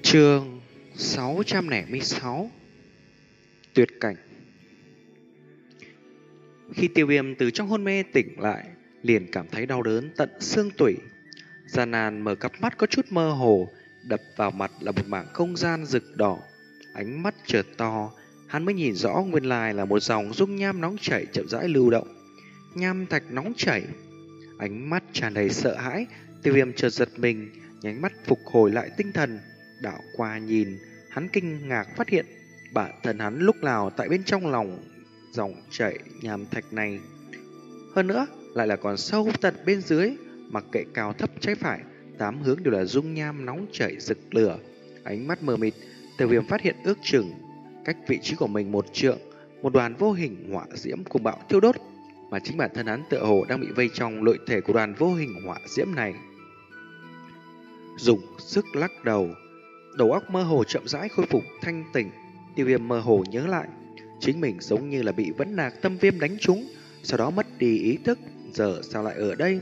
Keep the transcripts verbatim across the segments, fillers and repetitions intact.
Chương sáu trăm lẻ sáu. Tuyệt cảnh. Khi Tiêu Viêm từ trong hôn mê tỉnh lại, liền cảm thấy đau đớn tận xương tủy. Gian nan mở cặp mắt có chút mơ hồ, đập vào mặt là một mảng không gian rực đỏ. Ánh mắt chợt to, hắn mới nhìn rõ nguyên lai là một dòng dung nham nóng chảy chậm rãi lưu động. Nham thạch nóng chảy. Ánh mắt tràn đầy sợ hãi, Tiêu Viêm chợt giật mình, nhánh mắt phục hồi lại tinh thần. Đảo qua nhìn, hắn kinh ngạc phát hiện bản thân hắn lúc nào tại bên trong lòng dòng chảy nham thạch này. Hơn nữa, lại là còn sâu tận bên dưới, mặc kệ cao thấp trái phải, tám hướng đều là dung nham nóng chảy rực lửa. Ánh mắt mờ mịt, Tiêu Viêm phát hiện ước chừng cách vị trí của mình một trượng, một đoàn vô hình hỏa diễm cùng bạo thiêu đốt, mà chính bản thân hắn tựa hồ đang bị vây trong nội thể của đoàn vô hình hỏa diễm này. Dùng sức lắc đầu, đầu óc mơ hồ chậm rãi khôi phục thanh tỉnh. Tiêu Viêm mơ hồ nhớ lại, chính mình giống như là bị vẫn nạc tâm viêm đánh trúng, sau đó mất đi ý thức, giờ sao lại ở đây?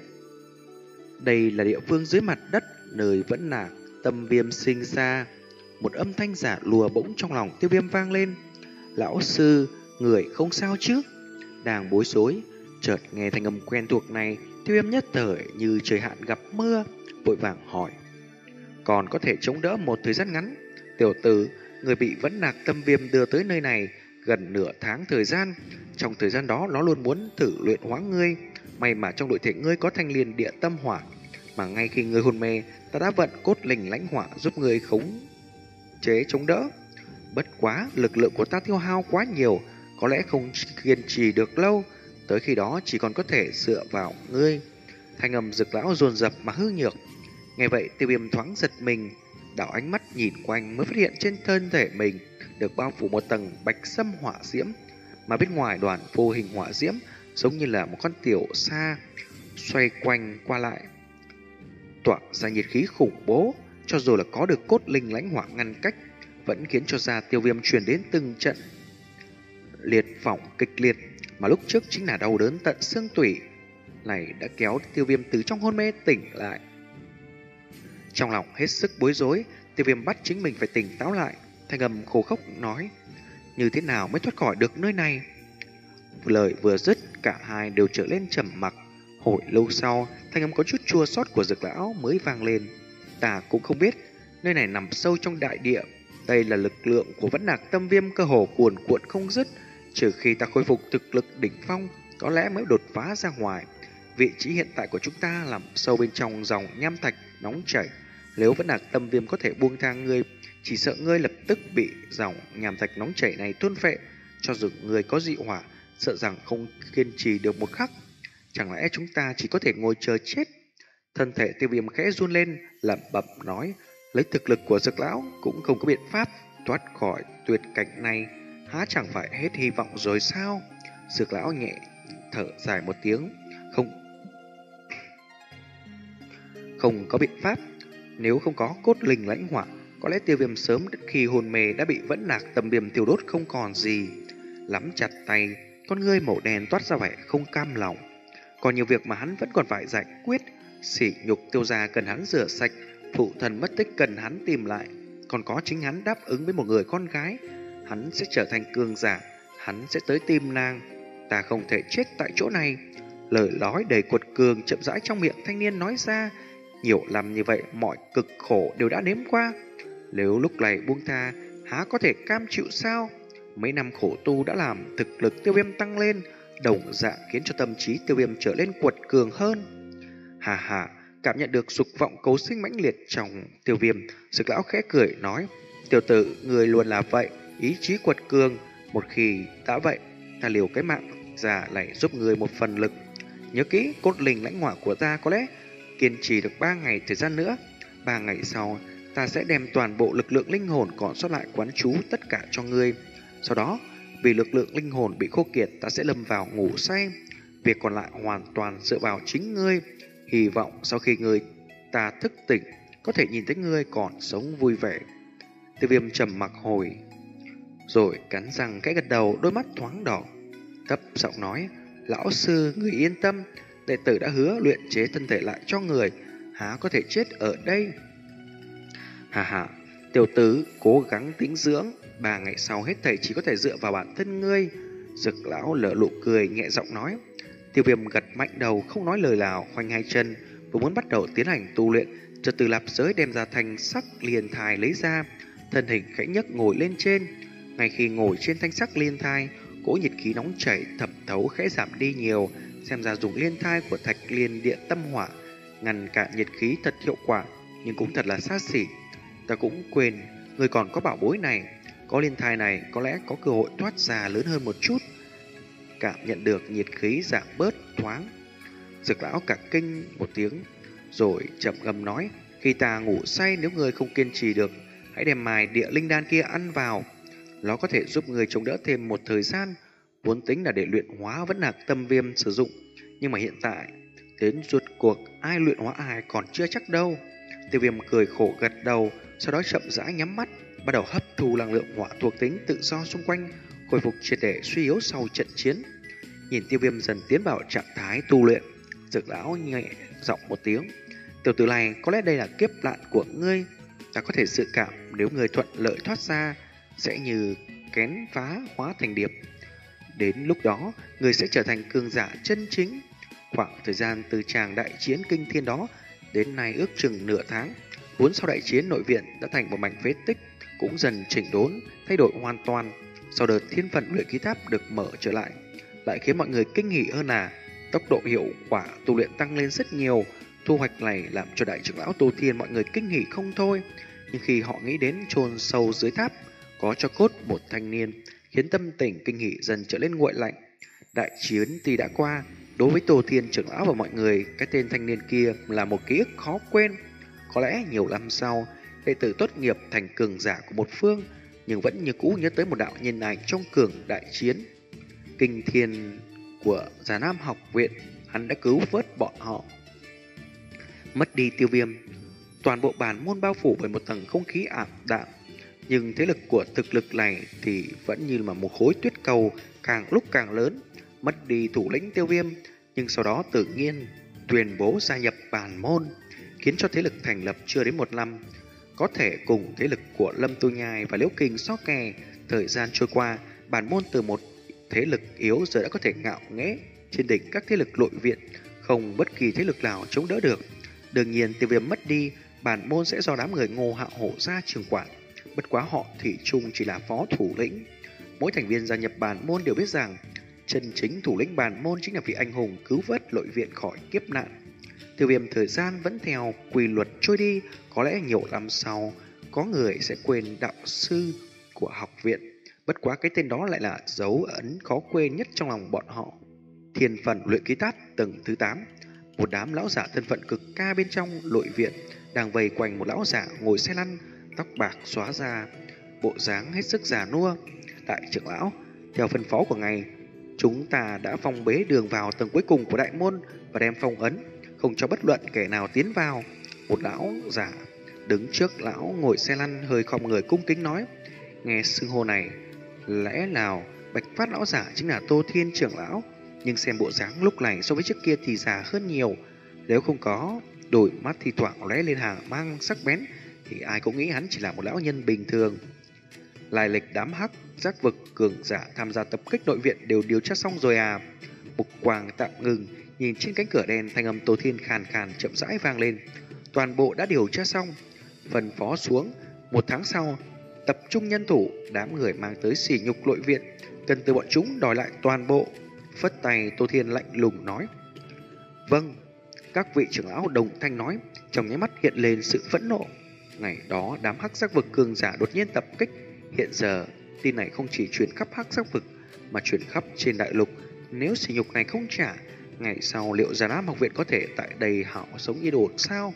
Đây là địa phương dưới mặt đất, nơi vẫn nạc tâm viêm sinh ra. Một âm thanh giả lùa bỗng trong lòng Tiêu Viêm vang lên. Lão sư, người không sao chứ? Đang bối rối, chợt nghe thanh âm quen thuộc này, Tiêu Viêm nhất thời như trời hạn gặp mưa, vội vàng hỏi: còn có thể chống đỡ một thời gian ngắn? Tiểu tử, người bị vẫn nạc tâm viêm đưa tới nơi này gần nửa tháng thời gian. Trong thời gian đó, nó luôn muốn thử luyện hóa ngươi. May mà trong đội thể ngươi có thanh liên địa tâm hỏa, mà ngay khi ngươi hôn mê, ta đã vận cốt linh lãnh hỏa giúp ngươi khống chế chống đỡ. Bất quá, lực lượng của ta tiêu hao quá nhiều, có lẽ không kiên trì được lâu. Tới khi đó chỉ còn có thể dựa vào ngươi. Thanh âm Dực lão dồn dập mà hư nhược. Nghe vậy, Tiêu Viêm thoáng giật mình, đảo ánh mắt nhìn quanh mới phát hiện trên thân thể mình được bao phủ một tầng bạch sâm hỏa diễm, mà bên ngoài đoàn vô hình hỏa diễm giống như là một con tiểu sa xoay quanh qua lại, tỏa ra nhiệt khí khủng bố. Cho dù là có được cốt linh lãnh hỏa ngăn cách, vẫn khiến cho da Tiêu Viêm truyền đến từng trận liệt phỏng kịch liệt, mà lúc trước chính là đau đớn tận xương tủy này đã kéo Tiêu Viêm từ trong hôn mê tỉnh lại. Trong lòng hết sức bối rối, Tiêu Viêm bắt chính mình phải tỉnh táo lại, thanh âm khô khốc nói: như thế nào mới thoát khỏi được nơi này? Lời vừa dứt, cả hai đều trở lên trầm mặc. Hồi lâu sau, thanh âm có chút chua xót của Dực lão mới vang lên: ta cũng không biết, nơi này nằm sâu trong đại địa, đây là lực lượng của vẫn nạc tâm viêm cơ hồ cuồn cuộn không dứt. Trừ khi ta khôi phục thực lực đỉnh phong, có lẽ mới đột phá ra ngoài. Vị trí hiện tại của chúng ta nằm sâu bên trong dòng nham thạch nóng chảy. Nếu vẫn nạc tâm viêm có thể buông thang ngươi, chỉ sợ ngươi lập tức bị dòng nham thạch nóng chảy này thôn phệ. Cho dù ngươi có dị hỏa, sợ rằng không kiên trì được một khắc. Chẳng lẽ chúng ta chỉ có thể ngồi chờ chết? Thân thể Tiêu Viêm khẽ run lên, lẩm bẩm nói: lấy thực lực của Dực lão cũng không có biện pháp thoát khỏi tuyệt cảnh này, há chẳng phải hết hy vọng rồi sao? Dực lão nhẹ thở dài một tiếng: Không Không có biện pháp. Nếu không có cốt linh lãnh hỏa, có lẽ Tiêu Viêm sớm khi hôn mê đã bị vẫn nạc tâm viêm tiêu đốt không còn gì. Nắm chặt tay, con ngươi màu đen toát ra vẻ không cam lòng. Còn nhiều việc mà hắn vẫn còn phải giải quyết. Sỉ nhục Tiêu gia cần hắn rửa sạch, phụ thần mất tích cần hắn tìm lại, còn có chính hắn đáp ứng với một người con gái. Hắn sẽ trở thành cường giả, hắn sẽ tới tìm nàng. Ta không thể chết tại chỗ này. Lời nói đầy cuột cường chậm rãi trong miệng thanh niên nói ra. Nhiều năm như vậy, mọi cực khổ đều đã nếm qua. Nếu lúc này buông tha, há có thể cam chịu sao? Mấy năm khổ tu đã làm thực lực Tiêu Viêm tăng lên, đồng dạng khiến cho tâm trí Tiêu Viêm trở lên cuột cường hơn. Hà hà, cảm nhận được dục vọng cấu sinh mãnh liệt trong Tiêu Viêm, Dực lão khẽ cười nói: tiểu tử, người luôn là vậy, ý chí cuột cường. Một khi đã vậy, ta liều cái mạng già này giúp người một phần lực. Nhớ kỹ, cốt linh lãnh hỏa của ta có lẽ kiên trì được ba ngày thời gian nữa. Ba ngày sau, ta sẽ đem toàn bộ lực lượng linh hồn còn sót lại quán trú tất cả cho ngươi. Sau đó, vì lực lượng linh hồn bị khô kiệt, ta sẽ lâm vào ngủ say. Việc còn lại hoàn toàn dựa vào chính ngươi. Hy vọng sau khi ngươi ta thức tỉnh, có thể nhìn thấy ngươi còn sống vui vẻ. Tiêu Viêm trầm mặc hồi, rồi cắn răng cái gật đầu, đôi mắt thoáng đỏ, thấp giọng nói: lão sư, người yên tâm, đệ tử đã hứa luyện chế thân thể lại cho người, há có thể chết ở đây. Hà hà, Tiểu tử, cố gắng tĩnh dưỡng, ba ngày sau hết thảy chỉ có thể dựa vào bản thân ngươi. Dực lão lở nụ cười nhẹ giọng nói. Tiêu Viêm gật mạnh đầu không nói lời nào, khoanh hai chân, vừa muốn bắt đầu tiến hành tu luyện, chợt từ lạp giới đem ra thanh sắc liên thai lấy ra, thân hình khẽ nhấc ngồi lên trên. Ngay khi ngồi trên thanh sắc liên thai, cỗ nhiệt khí nóng chảy thẩm thấu khẽ giảm đi nhiều, xem ra dùng liên thai của thạch liên điện tâm hỏa ngăn cản nhiệt khí thật hiệu quả, nhưng cũng thật là xa xỉ. Ta cũng quên, người còn có bảo bối này, có liên thai này có lẽ có cơ hội thoát ra lớn hơn một chút. Cảm nhận được nhiệt khí giảm bớt thoáng, Dực lão cả kinh một tiếng, rồi chậm ngâm nói: khi ta ngủ say, nếu người không kiên trì được, hãy đem mài địa linh đan kia ăn vào, nó có thể giúp người chống đỡ thêm một thời gian. Vốn tính là để luyện hóa vẫn là tâm viêm sử dụng, nhưng mà hiện tại đến rốt cuộc ai luyện hóa ai còn chưa chắc đâu. Tiêu Viêm cười khổ gật đầu, sau đó chậm rãi nhắm mắt, bắt đầu hấp thu năng lượng hỏa thuộc tính tự do xung quanh, khôi phục triệt để suy yếu sau trận chiến. Nhìn Tiêu Viêm dần tiến vào trạng thái tu luyện, Dực lão nhẹ giọng một tiếng: tiểu tử này, có lẽ đây là kiếp nạn của ngươi. Ta có thể dự cảm nếu ngươi thuận lợi thoát ra, sẽ như kén phá hóa thành điệp. Đến lúc đó, ngươi sẽ trở thành cường giả chân chính. Khoảng thời gian từ tràng đại chiến kinh thiên đó đến nay ước chừng nửa tháng, vốn sau đại chiến nội viện đã thành một mảnh phế tích, cũng dần chỉnh đốn, thay đổi hoàn toàn. Sau đợt thiên phận luyện khí tháp được mở trở lại, lại khiến mọi người kinh hỉ hơn là tốc độ hiệu quả tu luyện tăng lên rất nhiều. Thu hoạch này làm cho đại trưởng lão Tô Thiên mọi người kinh hỉ không thôi. Nhưng khi họ nghĩ đến chôn sâu dưới tháp có cho cốt một thanh niên, khiến tâm tình kinh hỉ dần trở lên nguội lạnh. Đại chiến tuy đã qua, đối với Tô Thiên trưởng lão và mọi người, cái tên thanh niên kia là một ký ức khó quên. Có lẽ nhiều năm sau, đệ tử tốt nghiệp thành cường giả của một phương, nhưng vẫn như cũ nhớ tới một đạo nhân ảnh trong cường đại chiến kinh thiên của Già Nam học viện. Hắn đã cứu vớt bọn họ. Mất đi Tiêu Viêm, toàn bộ bản môn bao phủ bởi một tầng không khí ảm đạm, nhưng thế lực của thực lực này thì vẫn như là một khối tuyết cầu càng lúc càng lớn. Mất đi thủ lĩnh Tiêu Viêm, nhưng sau đó tự nhiên tuyên bố gia nhập bản môn, khiến cho thế lực thành lập chưa đến một năm có thể cùng thế lực của Lâm Tu Nhai và Liễu Kình so kè. Thời gian trôi qua, bản môn từ một thế lực yếu giờ đã có thể ngạo nghễ trên đỉnh các thế lực nội viện, không bất kỳ thế lực nào chống đỡ được. Đương nhiên, Tiêu Viêm mất đi, bản môn sẽ do đám người Ngô Hạo Hổ ra trường quản. Bất quá họ thủy chung chỉ là phó thủ lĩnh. Mỗi thành viên gia nhập bản môn đều biết rằng chân chính thủ lĩnh bản môn chính là vị anh hùng cứu vớt nội viện khỏi kiếp nạn. Tiêu Viêm thời gian vẫn theo quy luật trôi đi, có lẽ nhiều năm sau có người sẽ quên đạo sư của học viện. Bất quá cái tên đó lại là dấu ấn khó quên nhất trong lòng bọn họ. Thiên Phần luyện khí tháp tầng thứ tám. Một đám lão giả thân phận cực ca bên trong nội viện đang vây quanh một lão giả ngồi xe lăn, tóc bạc xóa ra, bộ dáng hết sức già nua. Đại trưởng lão, theo phân phó của ngài, chúng ta đã phong bế đường vào tầng cuối cùng của đại môn và đem phong ấn, không cho bất luận kẻ nào tiến vào. Một lão giả đứng trước lão ngồi xe lăn hơi khom người cung kính nói. Nghe xưng hô này, lẽ nào Bạch Phát lão giả chính là Tô Thiên trưởng lão, nhưng xem bộ dáng lúc này so với trước kia thì già hơn nhiều. Nếu không có đôi mắt thì thoảng lóe lên hàng mang sắc bén, thì ai cũng nghĩ hắn chỉ là một lão nhân bình thường. Lai lịch đám hắc giác vực cường giả tham gia tập kích nội viện đều điều tra xong rồi à? Mục quang tạm ngừng, nhìn trên cánh cửa đen, thanh âm Tô Thiên khàn khàn chậm rãi vang lên. Toàn bộ đã điều tra xong, phân phó xuống. Một tháng sau, tập trung nhân thủ, đám người mang tới sỉ nhục nội viện, cần từ bọn chúng đòi lại toàn bộ. Phất tay, Tô Thiên lạnh lùng nói. Vâng. Các vị trưởng lão đồng thanh nói, trong nháy mắt hiện lên sự phẫn nộ. Ngày đó đám hắc giác vực cường giả đột nhiên tập kích. Hiện giờ tin này không chỉ truyền khắp hắc giác vực mà truyền khắp trên đại lục. Nếu sỉ nhục này không trả, ngày sau liệu Già Nam học viện có thể tại đây hảo sống yên ổn sao?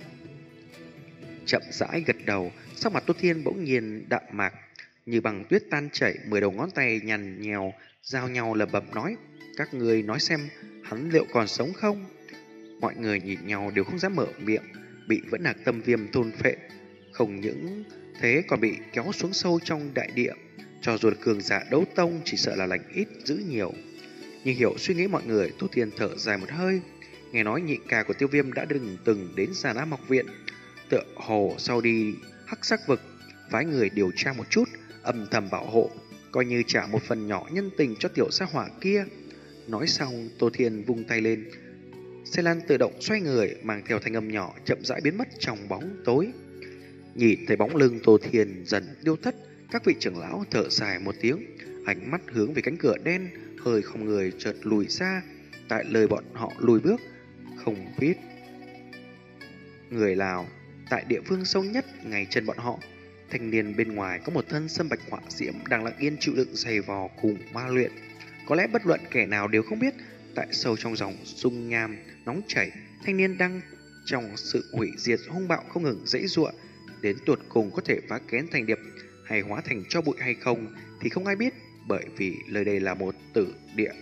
Chậm rãi gật đầu, sắc mặt Tô Thiên bỗng nhiên đạm mạc, như bằng tuyết tan chảy, mười đầu ngón tay nhằn nhèo giao nhau lẩm bẩm nói. Các người nói xem hắn liệu còn sống không? Mọi người nhìn nhau đều không dám mở miệng, bị vẫn là tâm viêm thôn phệ. Không những thế còn bị kéo xuống sâu trong đại địa. Cho dù là cường giả đấu tông, chỉ sợ là lành ít giữ nhiều. Nhưng hiểu suy nghĩ mọi người, Tô Thiên thở dài một hơi. Nghe nói nhị ca của Tiêu Viêm đã từng từng đến Già Nam học viện, tựa hồ sau đi hắc sắc vực phái người điều tra một chút, âm thầm bảo hộ, coi như trả một phần nhỏ nhân tình cho tiểu gia hỏa kia. Nói xong, Tô Thiên vung tay lên, xe lăn tự động xoay người, mang theo thanh âm nhỏ chậm rãi biến mất trong bóng tối. Nhìn thấy bóng lưng Tô Thiên dần điêu thất, các vị trưởng lão thở dài một tiếng, ánh mắt hướng về cánh cửa đen, hơi không người chợt lùi ra. Tại lời bọn họ lùi bước, không biết người Lào, tại địa phương sâu nhất ngay chân bọn họ, thanh niên bên ngoài có một thân sâm bạch họa diễm đang lặng yên chịu đựng giày vò cùng ma luyện. Có lẽ bất luận kẻ nào đều không biết, tại sâu trong dòng dung nham nóng chảy, thanh niên đang trong sự hủy diệt hung bạo không ngừng dãy giụa, đến tuột cùng có thể phá kén thành điệp hay hóa thành tro bụi hay không thì không ai biết, bởi vì nơi đây là một tử địa.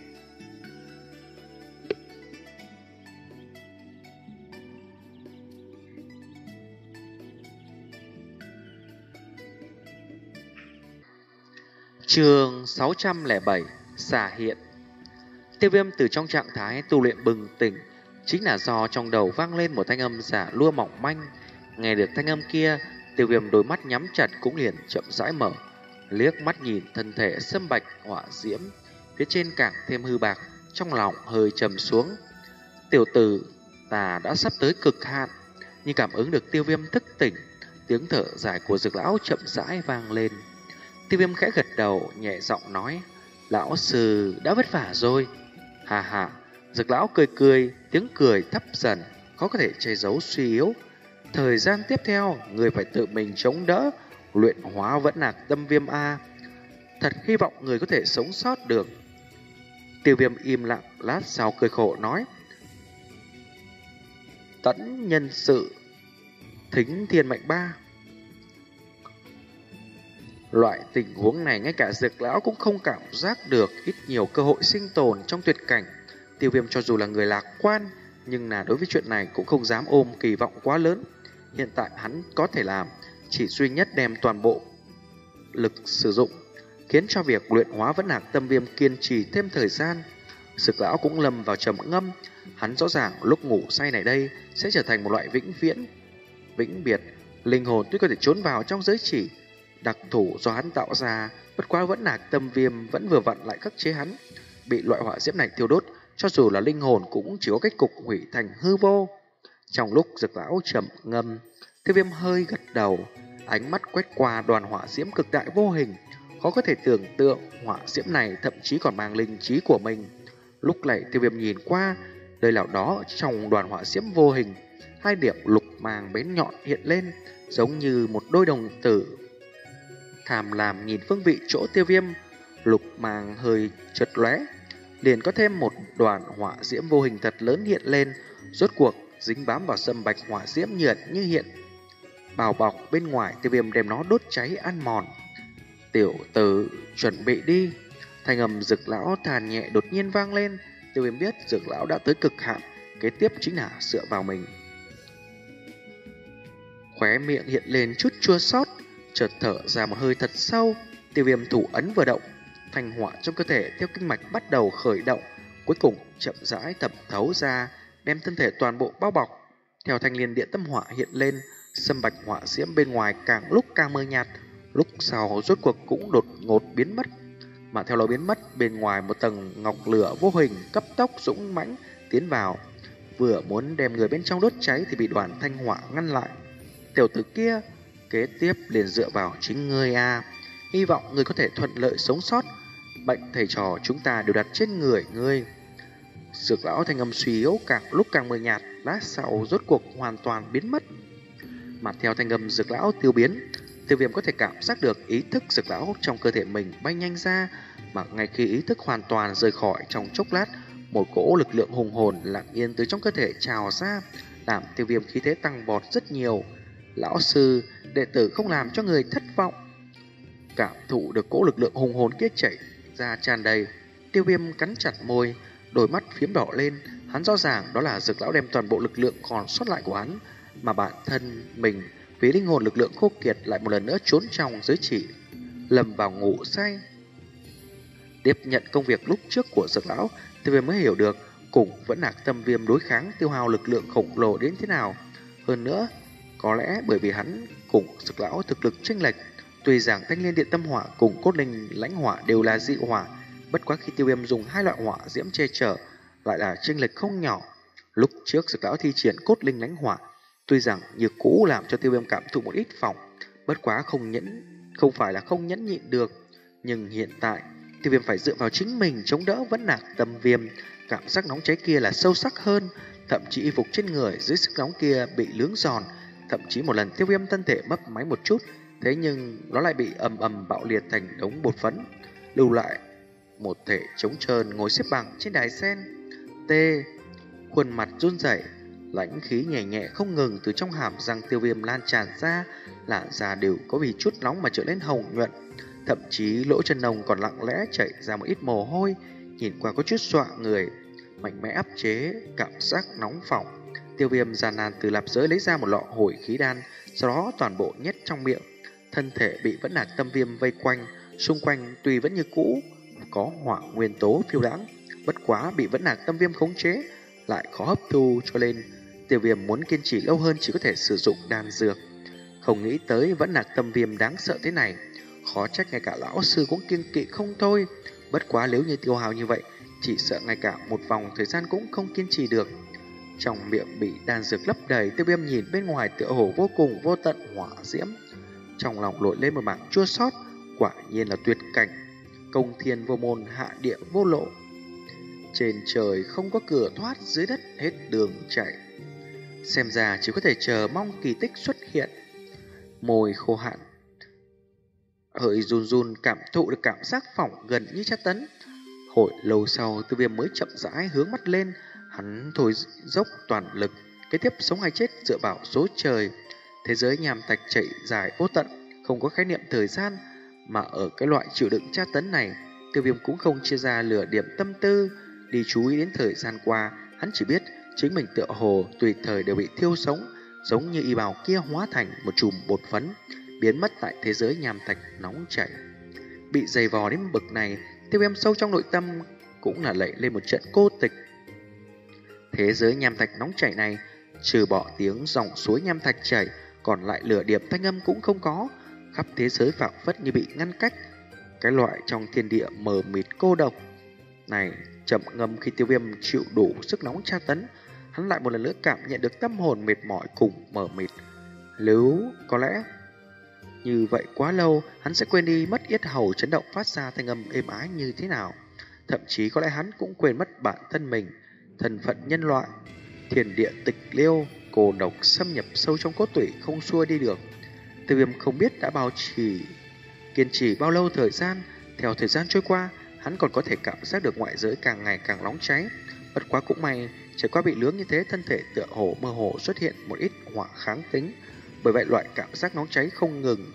Chương sáu trăm lẻ bảy Xả hiện. Tiêu Viêm từ trong trạng thái tu luyện bừng tỉnh, chính là do trong đầu vang lên một thanh âm giả lua mỏng manh. Nghe được thanh âm kia, Tiêu Viêm đôi mắt nhắm chặt cũng liền chậm rãi mở, liếc mắt nhìn thân thể sâm bạch hỏa diễm phía trên càng thêm hư bạc, trong lòng hơi trầm xuống. Tiểu tử, ta đã sắp tới cực hạn. Nhưng cảm ứng được Tiêu Viêm thức tỉnh, tiếng thở dài của Dược lão chậm rãi vang lên. Tiêu Viêm khẽ gật đầu, nhẹ giọng nói: lão sư đã vất vả rồi. Hà hà. Dược lão cười cười, tiếng cười thấp dần, khó có thể che giấu suy yếu. Thời gian tiếp theo, người phải tự mình chống đỡ, luyện hóa vẫn nạc tâm viêm A. Thật hy vọng người có thể sống sót được. Tiêu Viêm im lặng, lát sau cười khổ nói: tẫn nhân sự, thính thiên mệnh ba. Loại tình huống này ngay cả Dược lão cũng không cảm giác được ít nhiều cơ hội sinh tồn trong tuyệt cảnh. Tiêu Viêm cho dù là người lạc quan, nhưng là đối với chuyện này cũng không dám ôm kỳ vọng quá lớn. Hiện tại hắn có thể làm chỉ duy nhất đem toàn bộ lực sử dụng, khiến cho việc luyện hóa vẫn hạc tâm viêm kiên trì thêm thời gian. Dược lão cũng lâm vào trầm ngâm. Hắn rõ ràng lúc ngủ say này đây sẽ trở thành một loại vĩnh viễn vĩnh biệt. Linh hồn tuy có thể trốn vào trong giới chỉ đặc thủ do hắn tạo ra, bất quá vẫn hạc tâm viêm vẫn vừa vặn lại khắc chế hắn. Bị loại hỏa diễm này thiêu đốt, cho dù là linh hồn cũng chỉ có cách cục hủy thành hư vô. Trong lúc Dược lão trầm ngâm, Tiêu Viêm hơi gật đầu, ánh mắt quét qua đoàn hỏa diễm cực đại vô hình. Khó có thể tưởng tượng hỏa diễm này thậm chí còn mang linh trí của mình. Lúc này Tiêu Viêm nhìn qua, nơi nào đó trong đoàn hỏa diễm vô hình, hai điểm lục màng bén nhọn hiện lên, giống như một đôi đồng tử. Tham lam nhìn phương vị chỗ Tiêu Viêm, lục màng hơi chợt lóe, liền có thêm một đoàn hỏa diễm vô hình thật lớn hiện lên, rốt cuộc dính bám vào sâm bạch hỏa diễm nhợt như hiện bào bọc bên ngoài. Tiêu Viêm đem nó đốt cháy ăn mòn. Tiểu tử, chuẩn bị đi. Thanh âm Dược lão thàn nhẹ đột nhiên vang lên. Tiêu Viêm biết Dược lão đã tới cực hạn, kế tiếp chính là dựa vào mình. Khóe miệng hiện lên chút chua xót, chợt thở ra một hơi thật sâu. Tiêu Viêm thủ ấn vừa động, thanh hỏa trong cơ thể theo kinh mạch bắt đầu khởi động, cuối cùng chậm rãi thẩm thấu ra, đem thân thể toàn bộ bao bọc. Theo thanh liên điện tâm hỏa hiện lên, sâm bạch hỏa diễm bên ngoài càng lúc càng mờ nhạt, lúc sau rốt cuộc cũng đột ngột biến mất. Mà theo lối biến mất, bên ngoài một tầng ngọc lửa vô hình cấp tốc dũng mãnh tiến vào, vừa muốn đem người bên trong đốt cháy thì bị đoàn thanh hỏa ngăn lại. Tiểu tử kia, kế tiếp liền dựa vào chính ngươi a, hy vọng ngươi có thể thuận lợi sống sót. Bệnh thầy trò chúng ta đều đặt trên người ngươi. Dược lão thanh âm suy yếu càng lúc càng mờ nhạt, lát sau rốt cuộc hoàn toàn biến mất. Mà theo thanh âm Dược lão tiêu biến, Tiêu Viêm có thể cảm giác được ý thức Dược lão trong cơ thể mình bay nhanh ra, mà ngay khi ý thức hoàn toàn rời khỏi, trong chốc lát, một cỗ lực lượng hùng hồn lặng yên từ trong cơ thể trào ra, làm Tiêu Viêm khí thế tăng vọt rất nhiều. Lão sư, đệ tử không làm cho người thất vọng. Cảm thụ được cỗ lực lượng hùng hồn kia chảy ra tràn đầy, Tiêu Viêm cắn chặt môi, đôi mắt phiếm đỏ lên. Hắn rõ ràng đó là Dược lão đem toàn bộ lực lượng còn sót lại của hắn, mà bản thân mình vì linh hồn lực lượng khô kiệt lại một lần nữa trốn trong giới chỉ, lầm vào ngủ say. Tiếp nhận công việc lúc trước của Dược lão, Tiêu Viêm mới hiểu được cùng vẫn hạc tâm viêm đối kháng tiêu hao lực lượng khổng lồ đến thế nào. Hơn nữa, có lẽ bởi vì hắn cùng Dược lão thực lực chênh lệch. Tuy rằng Thanh Liên Điện Tâm Hỏa cùng Cốt Linh Lãnh Hỏa đều là dị hỏa, bất quá khi Tiêu Viêm dùng hai loại hỏa diễm che chở lại là chênh lệch không nhỏ. Lúc trước Dược lão thi triển Cốt Linh Lãnh Hỏa, tuy rằng như cũ làm cho Tiêu Viêm cảm thụ một ít phỏng, bất quá không nhẫn không phải là không nhẫn nhịn được, nhưng hiện tại Tiêu Viêm phải dựa vào chính mình chống đỡ Vẫn Nạc Tâm Viêm. Cảm giác nóng cháy kia là sâu sắc hơn, thậm chí y phục trên người dưới sức nóng kia bị lướng giòn. Thậm chí một lần Tiêu Viêm thân thể mấp máy một chút, thế nhưng nó lại bị ầm ầm bạo liệt thành đống bột phấn, lưu lại một thể trống trơn ngồi xếp bằng trên đài sen. Tê, khuôn mặt run rẩy, lãnh khí nhẹ nhẹ không ngừng từ trong hàm răng Tiêu Viêm lan tràn ra, làn da đều có vì chút nóng mà trở nên hồng nhuận, thậm chí lỗ chân lông còn lặng lẽ chảy ra một ít mồ hôi, nhìn qua có chút dọa người. Mạnh mẽ áp chế cảm giác nóng phỏng, Tiêu Viêm gian nan từ lạp giới lấy ra một lọ hồi khí đan, sau đó toàn bộ nhét trong miệng. Thân thể bị Vẫn Nạc Tâm Viêm vây quanh, xung quanh tuy vẫn như cũ có hỏa nguyên tố phiêu đãng, bất quá bị Vẫn Nạc Tâm Viêm khống chế lại khó hấp thu, cho nên Tiêu Viêm muốn kiên trì lâu hơn chỉ có thể sử dụng đan dược. Không nghĩ tới Vẫn Nạc Tâm Viêm đáng sợ thế này, khó trách ngay cả lão sư cũng kiêng kỵ không thôi. Bất quá nếu như tiêu hao như vậy, chỉ sợ ngay cả một vòng thời gian cũng không kiên trì được. Trong miệng bị đan dược lấp đầy, Tiêu Viêm nhìn bên ngoài tựa hồ vô cùng vô tận hỏa diễm, trong lòng nổi lên một mảng chua xót. Quả nhiên là tuyệt cảnh, công thiên vô môn, hạ địa vô lộ. Trên trời không có cửa thoát, dưới đất hết đường chạy. Xem ra chỉ có thể chờ mong kỳ tích xuất hiện. Môi khô hạn, hơi run run cảm thụ được cảm giác phỏng gần như tra tấn. Hồi lâu sau, Tiêu Viêm mới chậm rãi hướng mắt lên. Hắn thôi dốc toàn lực, kế tiếp sống hay chết dựa vào số trời. Thế giới nham thạch chạy dài vô tận, không có khái niệm thời gian, mà ở cái loại chịu đựng tra tấn này, Tiêu Viêm cũng không chia ra lửa điểm tâm tư đi chú ý đến thời gian qua. Hắn chỉ biết chính mình tựa hồ tùy thời đều bị thiêu sống, giống như y bào kia hóa thành một chùm bột phấn, biến mất tại thế giới nham thạch nóng chảy. Bị dày vò đến bực này, Tiêu Viêm sâu trong nội tâm cũng là lệ lên một trận cô tịch. Thế giới nham thạch nóng chảy này, trừ bỏ tiếng dòng suối nham thạch chảy, còn lại lửa điểm thanh âm cũng không có. Khắp thế giới phảng phất như bị ngăn cách. Cái loại trong thiên địa mờ mịt cô độc này chậm ngâm. Khi Tiêu Viêm chịu đủ sức nóng tra tấn, hắn lại một lần nữa cảm nhận được tâm hồn mệt mỏi cùng mờ mịt. Nếu có lẽ như vậy quá lâu, hắn sẽ quên đi mất yết hầu chấn động phát ra thanh âm êm ái như thế nào. Thậm chí có lẽ hắn cũng quên mất bản thân mình, thân phận nhân loại. Thiên địa tịch liêu, cô độc xâm nhập sâu trong cốt tủy không xua đi được. Tiêu Viêm không biết đã bao trì kiên trì bao lâu thời gian. Theo thời gian trôi qua, hắn còn có thể cảm giác được ngoại giới càng ngày càng nóng cháy. Bất quá cũng may, trải qua bị lướng như thế, thân thể tựa hồ mơ hồ xuất hiện một ít hỏa kháng tính. Bởi vậy loại cảm giác nóng cháy không ngừng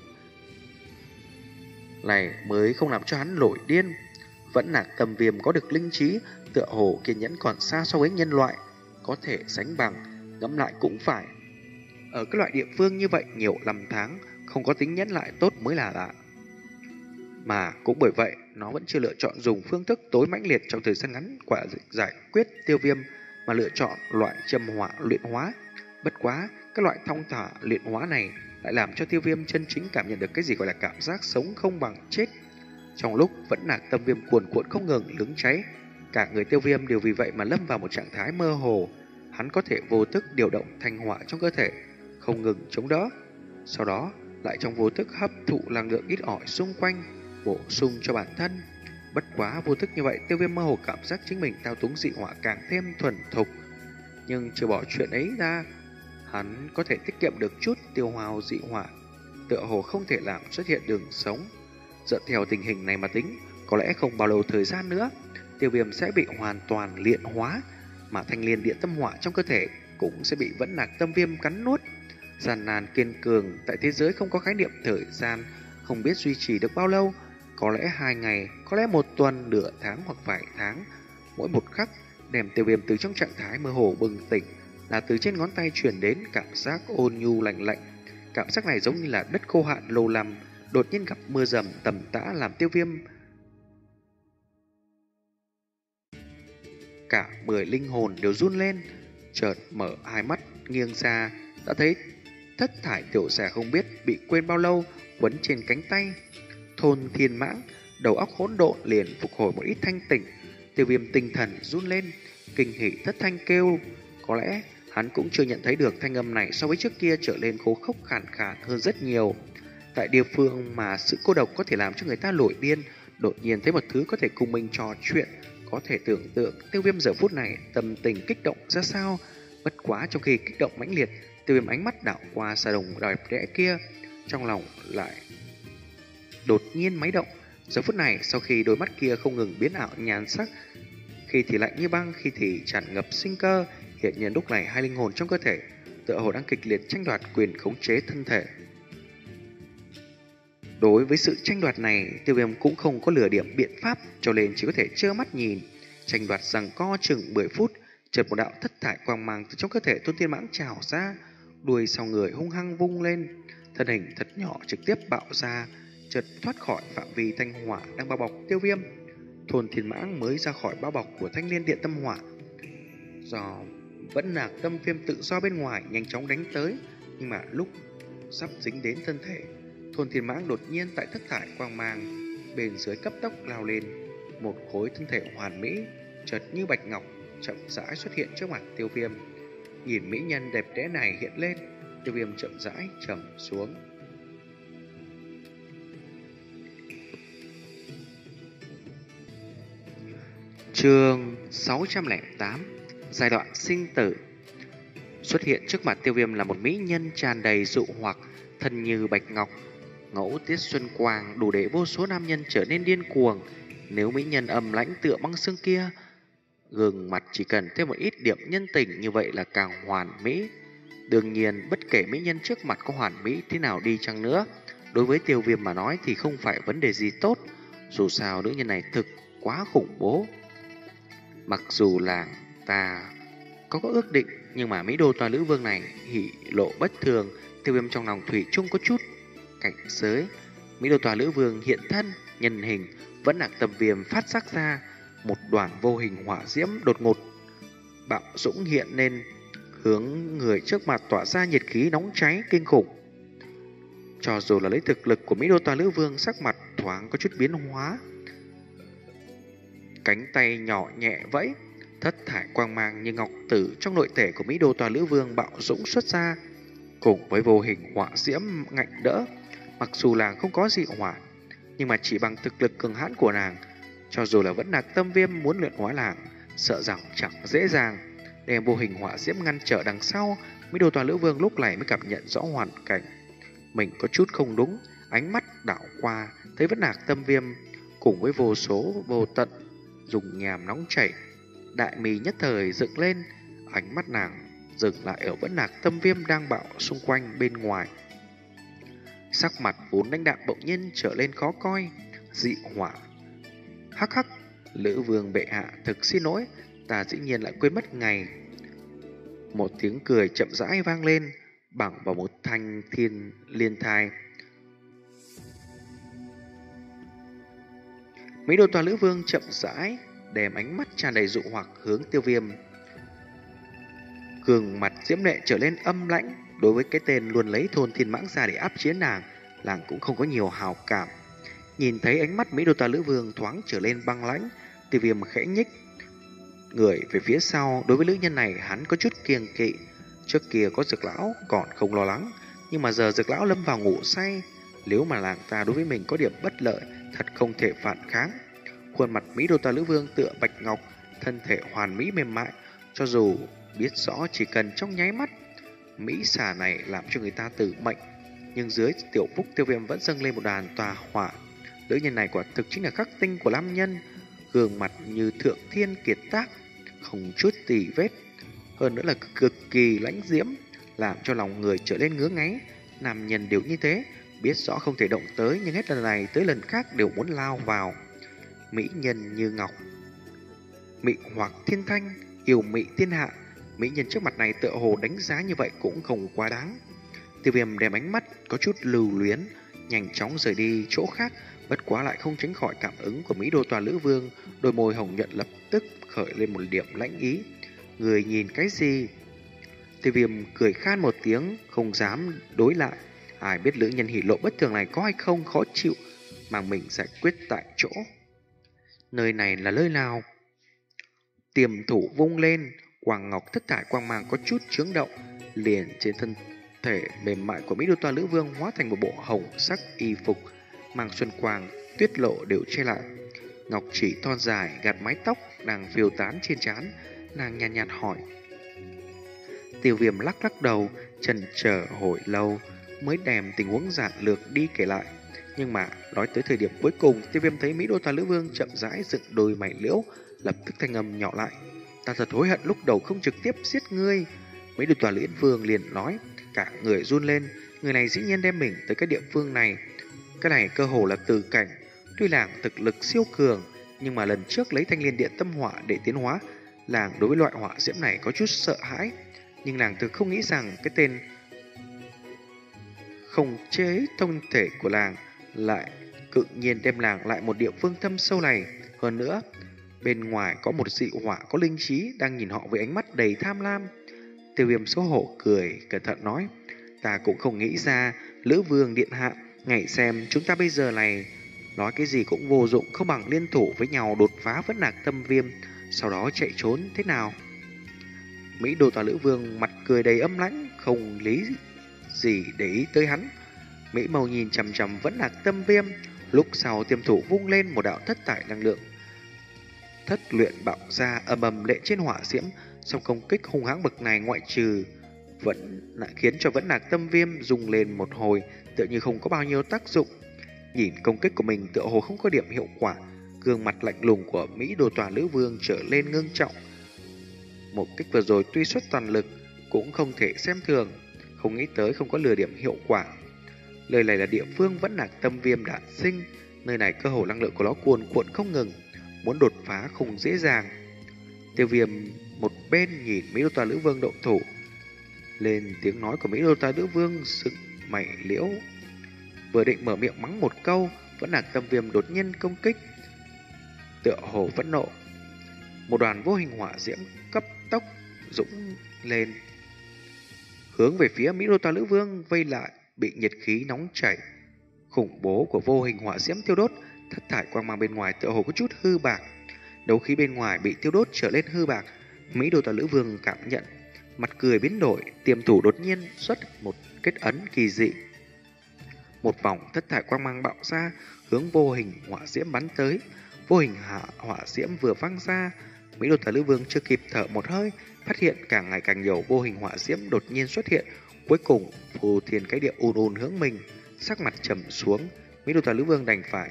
này mới không làm cho hắn nổi điên. Vẫn Nạc Tâm Viêm có được linh trí, tựa hồ kiên nhẫn còn xa so với nhân loại có thể sánh bằng. Ngẫm lại cũng phải, ở cái loại địa phương như vậy nhiều năm tháng không có tính nhẫn lại tốt mới là lạ. Mà cũng bởi vậy nó vẫn chưa lựa chọn dùng phương thức tối mãnh liệt trong thời gian ngắn quả giải quyết Tiêu Viêm, mà lựa chọn loại châm hỏa luyện hóa. Bất quá các loại thong thả luyện hóa này lại làm cho Tiêu Viêm chân chính cảm nhận được cái gì gọi là cảm giác sống không bằng chết. Trong lúc Vẫn Nạc Tâm Viêm cuồn cuộn không ngừng lướng cháy, cả người Tiêu Viêm đều vì vậy mà lâm vào một trạng thái mơ hồ. Hắn có thể vô thức điều động thanh hỏa trong cơ thể, không ngừng chống đỡ, sau đó lại trong vô thức hấp thụ năng lượng ít ỏi xung quanh, bổ sung cho bản thân. Bất quá vô thức như vậy, Tiêu Viêm mơ hồ cảm giác chính mình thao túng dị hỏa càng thêm thuần thục. Nhưng trừ bỏ chuyện ấy ra, hắn có thể tiết kiệm được chút tiêu hao dị hỏa, tựa hồ không thể làm xuất hiện đường sống. Dựa theo tình hình này mà tính, có lẽ không bao lâu thời gian nữa, Tiêu Viêm sẽ bị hoàn toàn luyện hóa, mà Thanh Liên Điện Tâm Hỏa trong cơ thể cũng sẽ bị Vẫn Nạc Tâm Viêm cắn nuốt. Gian nan kiên cường tại thế giới không có khái niệm thời gian, không biết duy trì được bao lâu. Có lẽ hai ngày, có lẽ một tuần, nửa tháng hoặc vài tháng. Mỗi một khắc đem Tiêu Viêm từ trong trạng thái mơ hồ bừng tỉnh, là từ trên ngón tay truyền đến cảm giác ôn nhu lạnh lạnh. Cảm giác này giống như là đất khô hạn lâu năm đột nhiên gặp mưa rầm tầm tã, làm Tiêu Viêm cả mười linh hồn đều run lên. Chợt mở hai mắt nghiêng ra, đã thấy thất thải tiểu xà không biết bị quên bao lâu quấn trên cánh tay. Thôn Thiên Mãng, đầu óc hỗn độn liền phục hồi một ít thanh tỉnh. Tiêu Viêm tinh thần run lên, kinh hỉ thất thanh kêu. Có lẽ hắn cũng chưa nhận thấy được thanh âm này so với trước kia trở lên khô khốc khàn khàn hơn rất nhiều. Tại địa phương mà sự cô độc có thể làm cho người ta nổi điên, đột nhiên thấy một thứ có thể cùng mình trò chuyện, có thể tưởng tượng Tiêu Viêm giờ phút này tâm tình kích động ra sao. Bất quá trong khi kích động mãnh liệt, Tiêu Viêm ánh mắt đảo qua xà đồng đẹp đẽ kia, trong lòng lại đột nhiên máy động. Giờ phút này, sau khi đôi mắt kia không ngừng biến ảo nhan sắc, khi thì lạnh như băng, khi thì tràn ngập sinh cơ, hiện nhiên lúc này hai linh hồn trong cơ thể tựa hồ đang kịch liệt tranh đoạt quyền khống chế thân thể. Đối với sự tranh đoạt này, Tiêu Viêm cũng không có lừa điểm biện pháp, cho nên chỉ có thể trơ mắt nhìn. Tranh đoạt rằng co chừng mười phút, chợt một đạo thất thải quang mang từ trong cơ thể Tôn Thiên Mãng trào ra, đuôi sau người hung hăng vung lên, thân hình thật nhỏ trực tiếp bạo ra, chợt thoát khỏi phạm vi thanh hỏa đang bao bọc Tiêu Viêm. Thôn Thiên Mãng mới ra khỏi bao bọc của thanh liên điện tâm hỏa, do vẫn là tâm viêm tự do bên ngoài nhanh chóng đánh tới, nhưng mà lúc sắp dính đến thân thể, Thôn Thiên Mãng đột nhiên tại thất thải quang mang bên dưới cấp tốc lao lên, một khối thân thể hoàn mỹ chợt như bạch ngọc chậm rãi xuất hiện trước mặt Tiêu Viêm. Nhìn mỹ nhân đẹp đẽ này hiện lên, Tiêu Viêm chậm rãi trầm xuống. Chương sáu trăm lẻ tám, giai đoạn sinh tử. Xuất hiện trước mặt Tiêu Viêm là một mỹ nhân tràn đầy dụ hoặc, thân như bạch ngọc, ngẫu tiết xuân quang đủ để vô số nam nhân trở nên điên cuồng. Nếu mỹ nhân âm lãnh tựa băng xương kia, gương mặt chỉ cần thêm một ít điểm nhân tình như vậy là càng hoàn mỹ. Đương nhiên, bất kể mỹ nhân trước mặt có hoàn mỹ thế nào đi chăng nữa, đối với Tiêu Viêm mà nói thì không phải vấn đề gì tốt. Dù sao nữ nhân này thực quá khủng bố. Mặc dù là ta có có ước định, nhưng mà Mỹ Đô Toa Nữ Vương này hỉ lộ bất thường, Tiêu Viêm trong lòng thủy chung có chút cảnh giới. Mỹ Đô Toa Nữ Vương hiện thân, nhân hình vẫn là tâm viêm phát sắc ra, một đoàn vô hình hỏa diễm đột ngột bạo dũng hiện lên, hướng người trước mặt tỏa ra nhiệt khí nóng cháy kinh khủng. Cho dù là lấy thực lực của Mỹ Đô Toa Nữ Vương, sắc mặt thoáng có chút biến hóa, cánh tay nhỏ nhẹ vẫy, thất thải quang mang như ngọc tử trong nội thể của Mỹ Đô Toa Nữ Vương bạo dũng xuất ra, cùng với vô hình hỏa diễm ngạnh đỡ. Mặc dù là không có dị hỏa, nhưng mà chỉ bằng thực lực cường hãn của nàng, cho dù là vẫn nạc tâm viêm muốn luyện hóa nàng, sợ rằng chẳng dễ dàng. Đem vô hình hỏa diễm ngăn trở đằng sau, Mỹ Đô Toa Nữ Vương lúc này mới cảm nhận rõ hoàn cảnh mình có chút không đúng. Ánh mắt đảo qua thấy vẫn nạc tâm viêm cùng với vô số vô tận dùng nhàm nóng chảy, đại mì nhất thời dựng lên. Ánh mắt nàng dừng lại ở vẫn nạc tâm viêm đang bạo xung quanh bên ngoài. Sắc mặt vốn lãnh đạm bỗng nhiên trở lên khó coi. Dị hỏa. Hắc hắc, Lữ Vương bệ hạ thực xin lỗi, ta dĩ nhiên lại quên mất ngày. Một tiếng cười chậm rãi vang lên, bằng vào một thanh thiên liên thai. Mỹ Đô Toa Lữ Vương chậm rãi đem ánh mắt tràn đầy dụ hoặc hướng Tiêu Viêm. Gương mặt diễm lệ trở lên âm lãnh. Đối với cái tên luôn lấy Thôn Thiên Mãng ra để áp chế nàng, nàng cũng không có nhiều hào cảm. Nhìn thấy ánh mắt Mỹ Đô Toa Lữ Vương thoáng trở lên băng lãnh, Tiêu Viêm khẽ nhích người về phía sau. Đối với nữ nhân này hắn có chút kiêng kỵ. Trước kia có Dược Lão còn không lo lắng, nhưng mà giờ Dược Lão lâm vào ngủ say, nếu mà nàng ta đối với mình có điểm bất lợi, thật không thể phản kháng. Khuôn mặt Mỹ Đô Toa Lữ Vương tựa bạch ngọc, thân thể hoàn mỹ mềm mại, cho dù biết rõ chỉ cần trong nháy mắt mỹ xà này làm cho người ta tử mệnh, nhưng dưới tiểu phúc Tiêu Viêm vẫn dâng lên một đàn tòa hỏa. Nữ nhân này quả thực chính là khắc tinh của nam nhân, gương mặt như thượng thiên kiệt tác, không chút tì vết, hơn nữa là cực kỳ lãnh diễm, làm cho lòng người trở lên ngứa ngáy. Nam nhân đều như thế, biết rõ không thể động tới, nhưng hết lần này tới lần khác đều muốn lao vào. Mỹ nhân như ngọc, mị hoặc thiên thanh, yêu mị thiên hạ. Mỹ nhân trước mặt này tựa hồ đánh giá như vậy cũng không quá đáng. Tiêu Viêm đem ánh mắt có chút lưu luyến, nhanh chóng rời đi chỗ khác, bất quá lại không tránh khỏi cảm ứng của Mỹ Đô Toa Lữ Vương. Đôi môi hồng nhuận lập tức khởi lên một điểm lãnh ý. Người nhìn cái gì? Tiêu Viêm cười khan một tiếng, không dám đối lại. Ai biết lữ nhân hỉ lộ bất thường này có hay không khó chịu, mà mình giải quyết tại chỗ. Nơi này là nơi nào? Tiềm thủ vung lên, quang ngọc thất thải quang mang có chút chướng động, liền trên thân thể mềm mại của Mỹ Đô Toa Lữ Vương hóa thành một bộ hồng sắc y phục, mang xuân quang, tuyết lộ đều che lại. Ngọc chỉ thon dài gạt mái tóc đang phiêu tán trên trán, nàng nhàn nhạt, nhạt hỏi. Tiêu Viêm lắc lắc đầu, chần chờ hồi lâu mới đem tình huống giản lược đi kể lại. Nhưng mà nói tới thời điểm cuối cùng, Tiêu Viêm thấy Mỹ Đô Toa Lữ Vương chậm rãi dựng đôi mày liễu, lập tức thanh âm nhỏ lại. Ta thật hối hận lúc đầu không trực tiếp giết ngươi. Mỹ Đô Toa Lữ Vương liền nói, cả người run lên. Người này dĩ nhiên đem mình tới cái địa phương này. Cái này cơ hồ là từ cảnh. Tuy làng thực lực siêu cường, nhưng mà lần trước lấy thanh liên điện tâm hỏa để tiến hóa, làng đối với loại hỏa diễm này có chút sợ hãi. Nhưng làng thực không nghĩ rằng cái tên không chế thông thể của làng lại cự nhiên đem làng lại một địa phương thâm sâu này. Hơn nữa, bên ngoài có một dị hỏa có linh trí đang nhìn họ với ánh mắt đầy tham lam. Tiêu Viêm xấu hổ cười, cẩn thận nói, ta cũng không nghĩ ra, Lữ Vương điện hạ, ngày xem chúng ta bây giờ này nói cái gì cũng vô dụng, không bằng liên thủ với nhau đột phá Vẫn Nạc Tâm Viêm, sau đó chạy trốn thế nào? Mỹ Đô Toa Lữ Vương mặt cười đầy âm lãnh, không lý gì để ý tới hắn. Mỹ màu nhìn chằm chằm Vẫn Nạc Tâm Viêm, lúc sau tiêm thủ vung lên một đạo thất tải năng lượng thất luyện bạo ra ầm ầm lệ trên hỏa diễm. Song công kích hung hãng bậc này ngoại trừ vẫn lại khiến cho Vẫn Nạc Tâm Viêm rung lên một hồi, tựa như không có bao nhiêu tác dụng. Nhìn công kích của mình tựa hồ không có điểm hiệu quả, gương mặt lạnh lùng của Mỹ Đô Toa Lữ Vương trở lên ngưng trọng. Một kích vừa rồi tuy xuất toàn lực cũng không thể xem thường, không nghĩ tới không có lừa điểm hiệu quả. Lời này là địa phương Vẫn Nạc Tâm Viêm đản sinh, nơi này cơ hồ năng lượng của nó cuồn cuộn không ngừng, muốn đột phá không dễ dàng. Tiêu Viêm một bên nhìn Mỹ Đô Toa Lữ Vương động thủ, lên tiếng nói của Mỹ Đô Toa Lữ Vương sững mày liễu, vừa định mở miệng mắng một câu, Vẫn Nạc Tâm Viêm đột nhiên công kích, tựa hồ phẫn nộ. Một đoàn vô hình hỏa diễm cấp tốc dũng lên, hướng về phía Mỹ Đô Toa Lữ Vương vây lại, bị nhiệt khí nóng chảy khủng bố của vô hình hỏa diễm tiêu đốt. Thất thải quang mang bên ngoài tựa hồ có chút hư bạc, đấu khí bên ngoài bị tiêu đốt trở lên hư bạc. Mỹ Đô Toa Lữ Vương cảm nhận, mặt cười biến đổi, tiềm thủ đột nhiên xuất một kết ấn kỳ dị. Một vòng thất thải quang mang bạo ra, hướng vô hình hỏa diễm bắn tới. Vô hình hạ hỏa diễm vừa văng ra, Mỹ Đô Toa Lữ Vương chưa kịp thở một hơi, phát hiện càng ngày càng nhiều vô hình hỏa diễm đột nhiên xuất hiện, cuối cùng phù thiên cái địa ùn ùn hướng mình. Sắc mặt trầm xuống, Mỹ Đô Toa Lữ Vương đành phải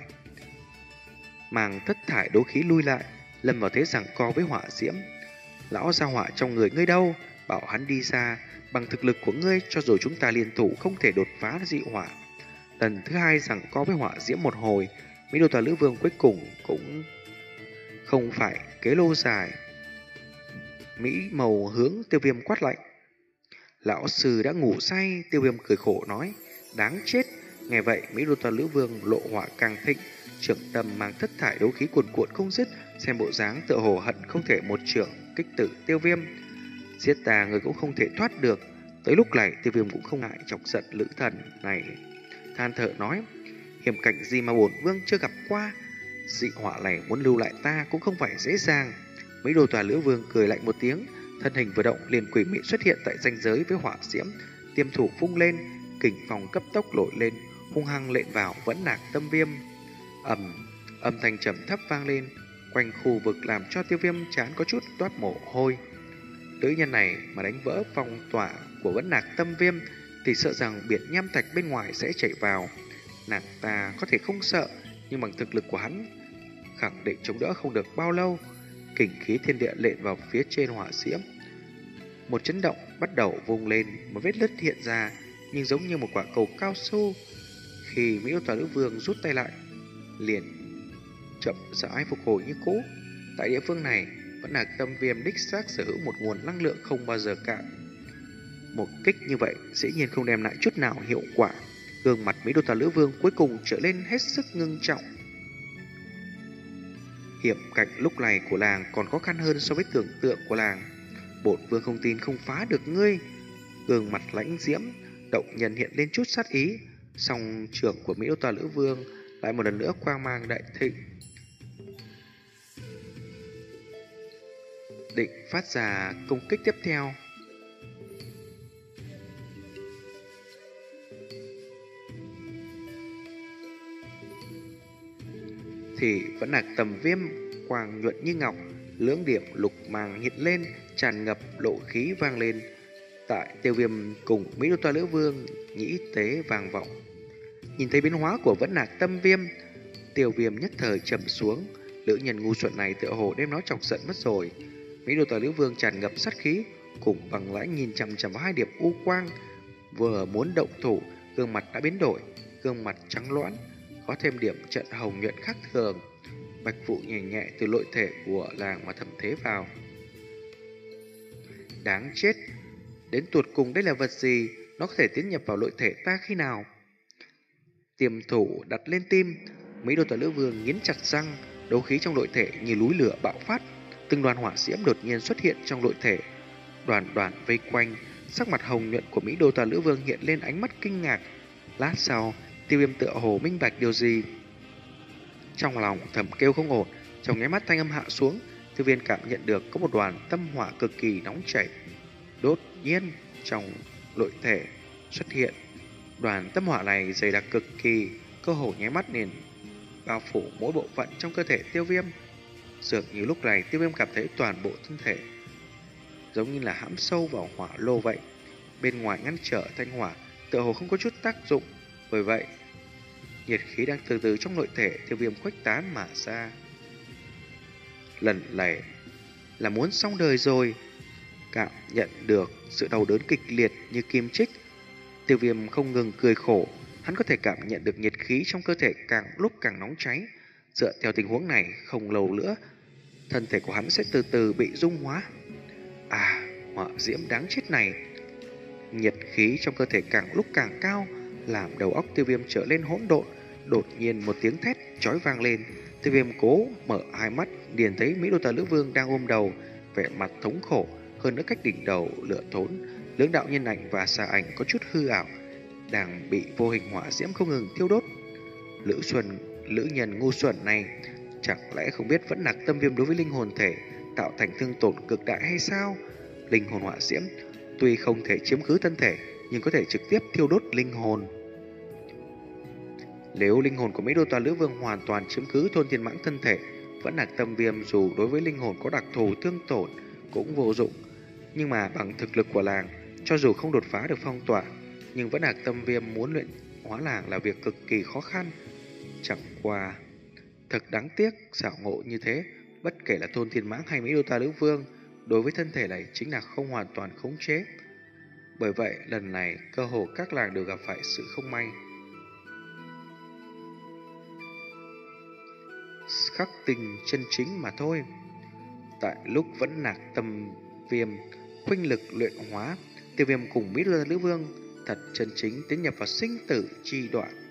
mang thất thải đấu khí lui lại, lâm vào thế giằng co với hỏa diễm. Lão gia hỏa trong người ngươi đâu? Bảo hắn đi ra, bằng thực lực của ngươi cho dù chúng ta liên thủ không thể đột phá dị hỏa. Lần thứ hai giằng co với hỏa diễm một hồi, Mỹ Đô Toa Lữ Vương cuối cùng cũng không phải kế lâu dài. Mỹ màu hướng Tiêu Viêm quát lạnh. Lão sư đã ngủ say. Tiêu Viêm cười khổ nói, đáng chết. Nghe vậy Mỹ Đô Toa Lữ Vương lộ hỏa càng thịnh, trưởng tâm mang thất thải đấu khí cuồn cuộn không dứt, xem bộ dáng tựa hồ hận không thể một trưởng kích tử Tiêu Viêm. Giết ta người cũng không thể thoát được. Tới lúc này Tiêu Viêm cũng không ngại chọc giận lữ thần này, than thở nói, hiểm cảnh gì mà bổn vương chưa gặp qua, dị hỏa này muốn lưu lại ta cũng không phải dễ dàng. Mỹ Đô Toa Lữ Vương cười lạnh một tiếng, thân hình vừa động liền quỷ mị xuất hiện tại ranh giới với hỏa diễm, tiêm thủ vung lên, kình phong cấp tốc nổi lên, hung hăng lện vào Vẫn Nạc Tâm Viêm. ầm âm thanh trầm thấp vang lên quanh khu vực, làm cho Tiêu Viêm chán có chút toát mồ hôi. Nữ nhân này mà đánh vỡ phong tỏa của Vẫn Nạc Tâm Viêm thì sợ rằng biển nham thạch bên ngoài sẽ chảy vào. Nàng ta có thể không sợ, nhưng bằng thực lực của hắn khẳng định chống đỡ không được bao lâu. Kình khí thiên địa lện vào phía trên hỏa diễm, một chấn động bắt đầu vung lên, một vết nứt hiện ra, nhưng giống như một quả cầu cao su. Khi Mỹ Đô Toa Lữ Vương rút tay lại, liền chậm rãi phục hồi như cũ. Tại địa phương này, Vẫn Nạc Tâm Viêm đích xác sở hữu một nguồn năng lượng không bao giờ cạn. Một kích như vậy dĩ nhiên không đem lại chút nào hiệu quả. Gương mặt Mỹ Đô Toa Lữ Vương cuối cùng trở lên hết sức ngưng trọng. Hiểm cảnh lúc này của làng còn khó khăn hơn so với tưởng tượng của làng. Bổn vương không tin không phá được ngươi. gương mặt lãnh diễm, động nhân hiện lên chút sát ý. Song trưởng của Mỹ Đô Toa Lữ Vương lại một lần nữa quang mang đại thịnh, định phát ra công kích tiếp theo. Thì vẫn là tầm viêm quang nhuận như ngọc, lưỡng điểm lục màng hiện lên, tràn ngập lộ khí vang lên. Tại Tiêu Viêm cùng Mỹ Đô Toa Lữ Vương nhĩ tế vang vọng. Nhìn thấy biến hóa của vẫn nạc tâm viêm, Tiêu Viêm nhất thời trầm xuống. Lữ nhân ngu xuẩn này tựa hồ đem nó chọc giận mất rồi. Mỹ Đô Toa Lữ Vương tràn ngập sát khí, cùng bằng lãnh nhìn chằm chằm vào hai điểm u quang, vừa muốn động thủ, gương mặt đã biến đổi, gương mặt trắng loãng, có thêm điểm trận hồng nhuận khác thường. Bạch vụ nhẹ nhẹ từ nội thể của làng mà thẩm thế vào. Đáng chết, đến tuột cùng đây là vật gì? Nó có thể tiến nhập vào nội thể ta khi nào? Tiềm thủ đặt lên tim, Mỹ Đô Toa Lữ Vương nghiến chặt răng, đấu khí trong nội thể như núi lửa bạo phát. Từng đoàn hỏa diễm đột nhiên xuất hiện trong nội thể, đoàn đoàn vây quanh. Sắc mặt hồng nhuận của Mỹ Đô Toa Lữ Vương hiện lên ánh mắt kinh ngạc. Lát sau, Tiêu Viêm tựa hồ minh bạch điều gì. Trong lòng thầm kêu không ổn, trong nháy mắt thanh âm hạ xuống, Tiêu Viêm cảm nhận được có một đoàn tâm hỏa cực kỳ nóng chảy. Đột nhiên trong nội thể xuất hiện đoàn tâm hỏa này dày đặc cực kỳ, cơ hồ nháy mắt liền bao phủ mỗi bộ phận trong cơ thể Tiêu Viêm. Dường như lúc này Tiêu Viêm cảm thấy toàn bộ thân thể giống như là hãm sâu vào hỏa lô vậy. Bên ngoài ngăn trở thanh hỏa tựa hồ không có chút tác dụng, bởi vậy nhiệt khí đang từ từ trong nội thể Tiêu Viêm khuếch tán mà ra. Lần này là muốn xong đời rồi. Cảm nhận được sự đau đớn kịch liệt như kim chích, Tiêu Viêm không ngừng cười khổ. Hắn có thể cảm nhận được nhiệt khí trong cơ thể càng lúc càng nóng cháy. Dựa theo tình huống này, không lâu nữa thân thể của hắn sẽ từ từ bị dung hóa. À, hỏa diễm đáng chết này! Nhiệt khí trong cơ thể càng lúc càng cao, làm đầu óc Tiêu Viêm trở lên hỗn độn. Đột nhiên một tiếng thét chói vang lên. Tiêu Viêm cố mở hai mắt, liền thấy Mỹ Đô Toa Lữ Vương đang ôm đầu, vẻ mặt thống khổ. Hơn nữa cách đỉnh đầu lửa thốn, lưỡng đạo nhân ảnh và xà ảnh có chút hư ảo, đang bị vô hình hỏa diễm không ngừng thiêu đốt. Lữ Xuân, lữ nhân ngu xuẩn này, chẳng lẽ không biết vẫn nạc tâm viêm đối với linh hồn thể tạo thành thương tổn cực đại hay sao? Linh hồn hỏa diễm tuy không thể chiếm cứ thân thể, nhưng có thể trực tiếp thiêu đốt linh hồn. Nếu linh hồn của Mỹ Đô Toa Lữ Vương hoàn toàn chiếm cứ Thôn Thiên Mãng thân thể, vẫn nạc tâm viêm dù đối với linh hồn có đặc thù thương tổn cũng vô dụng. Nhưng mà bằng thực lực của làng, cho dù không đột phá được phong tỏa, nhưng vẫn nạc tâm viêm muốn luyện hóa làng là việc cực kỳ khó khăn. Chẳng qua thật đáng tiếc, xảo ngộ như thế, bất kể là Thôn Thiên Mãng hay Mỹ Đô Toa Lữ Vương, đối với thân thể này chính là không hoàn toàn khống chế. Bởi vậy, lần này cơ hồ các làng đều gặp phải sự không may. Khắc tình chân chính mà thôi. Tại lúc vẫn nạc tâm viêm khuynh lực luyện hóa, Tiêu Viêm cùng Mỹ Đô Toa Lữ Vương thật chân chính tiến nhập vào sinh tử chi đoạn.